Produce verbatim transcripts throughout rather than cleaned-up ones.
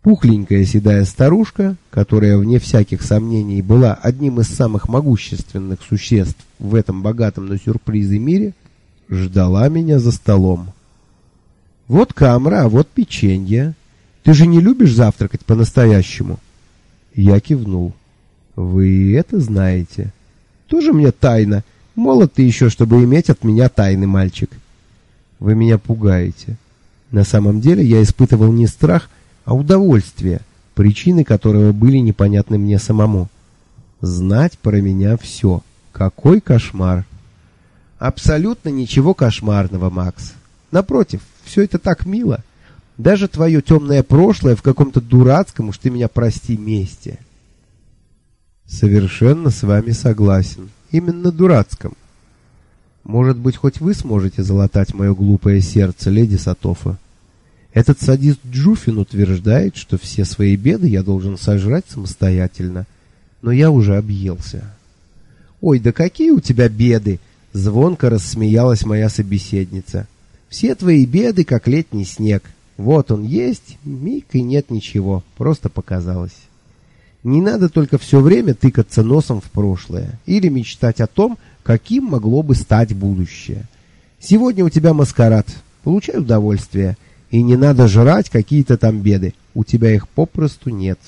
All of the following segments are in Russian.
Пухленькая седая старушка, которая, вне всяких сомнений, была одним из самых могущественных существ в этом богатом на сюрпризы мире, ждала меня за столом. «Вот камера, а вот печенье. Ты же не любишь завтракать по-настоящему?» Я кивнул. «Вы это знаете?» «Тоже мне тайна. Молод ты еще, чтобы иметь от меня тайны, мальчик». «Вы меня пугаете». На самом деле я испытывал не страх, а удовольствие, причины которого были непонятны мне самому. Знать про меня все. Какой кошмар! Абсолютно ничего кошмарного, Макс. Напротив, все это так мило. Даже твое темное прошлое в каком-то дурацком, уж ты меня прости, месте. Совершенно с вами согласен. Именно дурацком. Может быть, хоть вы сможете залатать мое глупое сердце, леди Сатофа? Этот садист Джуфин утверждает, что все свои беды я должен сожрать самостоятельно. Но я уже объелся. «Ой, да какие у тебя беды!» — звонко рассмеялась моя собеседница. «Все твои беды, как летний снег. Вот он есть, миг и нет ничего, просто показалось. Не надо только все время тыкаться носом в прошлое или мечтать о том, каким могло бы стать будущее. Сегодня у тебя маскарад, получай удовольствие. И не надо жрать какие-то там беды, у тебя их попросту нет».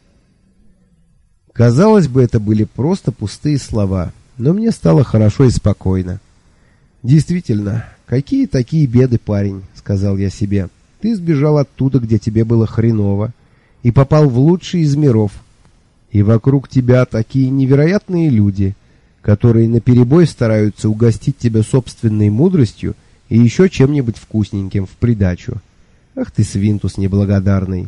Казалось бы, это были просто пустые слова, но мне стало хорошо и спокойно. «Действительно, какие такие беды, парень?» — сказал я себе. «Ты сбежал оттуда, где тебе было хреново, и попал в лучший из миров. И вокруг тебя такие невероятные люди, которые наперебой стараются угостить тебя собственной мудростью и еще чем-нибудь вкусненьким в придачу. Ах ты, свинтус неблагодарный!»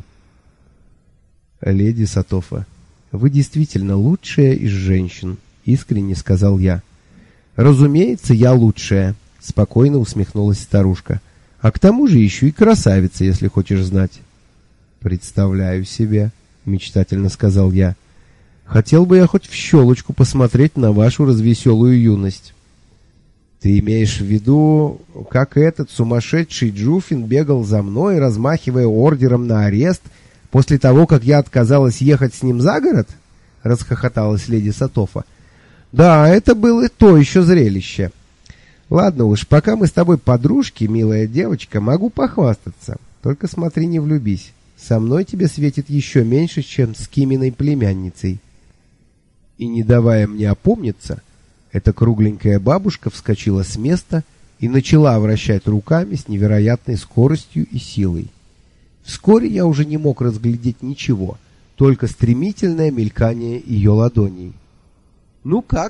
«Леди Сатофа, вы действительно лучшая из женщин», — искренне сказал я. «Разумеется, я лучшая», — спокойно усмехнулась старушка. «А к тому же еще и красавица, если хочешь знать». «Представляю себе», — мечтательно сказал я. «Хотел бы я хоть в щелочку посмотреть на вашу развеселую юность». «Ты имеешь в виду, как этот сумасшедший Джуфин бегал за мной, размахивая ордером на арест, после того, как я отказалась ехать с ним за город?» — расхохоталась леди Сатофа. «Да, это было то еще зрелище. Ладно уж, пока мы с тобой подружки, милая девочка, могу похвастаться. Только смотри, не влюбись. Со мной тебе светит еще меньше, чем с Киминой племянницей». И, не давая мне опомниться, эта кругленькая бабушка вскочила с места и начала вращать руками с невероятной скоростью и силой. Вскоре я уже не мог разглядеть ничего, только стремительное мелькание ее ладоней. «Ну как?»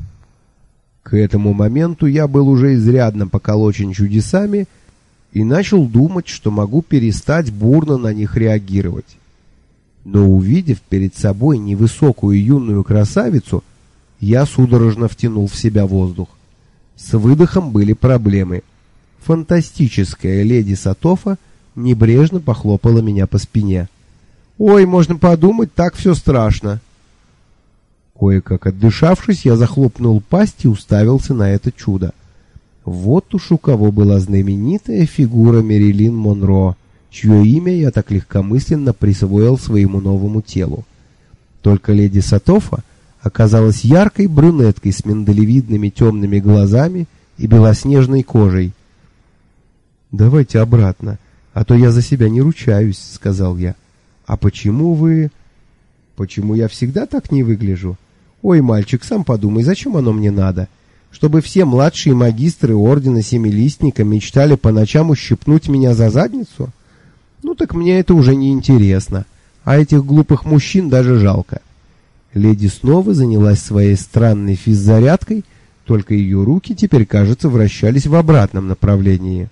К этому моменту я был уже изрядно поколочен чудесами и начал думать, что могу перестать бурно на них реагировать. Но, увидев перед собой невысокую юную красавицу, я судорожно втянул в себя воздух. С выдохом были проблемы. Фантастическая леди Сатофа небрежно похлопала меня по спине. «Ой, можно подумать, так все страшно». Кое-как отдышавшись, я захлопнул пасть и уставился на это чудо. Вот уж у кого была знаменитая фигура Мэрилин Монро, чье имя я так легкомысленно присвоил своему новому телу. Только леди Сатофа оказалась яркой брюнеткой с миндалевидными темными глазами и белоснежной кожей. «Давайте обратно, а то я за себя не ручаюсь», — сказал я. «А почему вы...» «Почему я всегда так не выгляжу? Ой, мальчик, сам подумай, зачем оно мне надо? Чтобы все младшие магистры Ордена Семилистника мечтали по ночам ущипнуть меня за задницу? Ну так мне это уже не интересно, а этих глупых мужчин даже жалко». Леди снова занялась своей странной физзарядкой, только ее руки теперь, кажется, вращались в обратном направлении.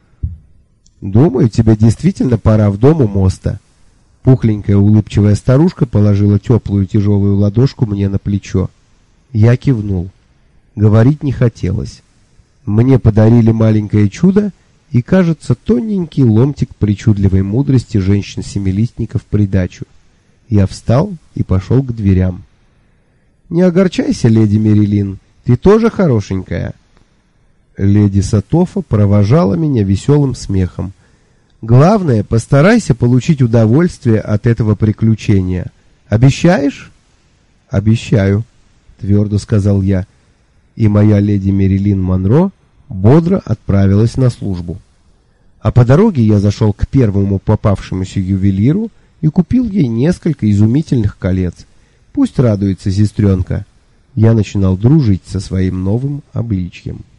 «Думаю, тебе действительно пора в дом у моста». Пухленькая улыбчивая старушка положила теплую тяжелую ладошку мне на плечо. Я кивнул. Говорить не хотелось. Мне подарили маленькое чудо и, кажется, тоненький ломтик причудливой мудрости женщин-семилистников в придачу. Я встал и пошел к дверям. «Не огорчайся, леди Мэрилин, ты тоже хорошенькая». Леди Сатофа провожала меня веселым смехом. Главное, постарайся получить удовольствие от этого приключения. Обещаешь? Обещаю, твердо сказал я. И моя леди Мерилин Монро бодро отправилась на службу. А по дороге я зашел к первому попавшемуся ювелиру и купил ей несколько изумительных колец. Пусть радуется сестренка. Я начинал дружить со своим новым обличьем.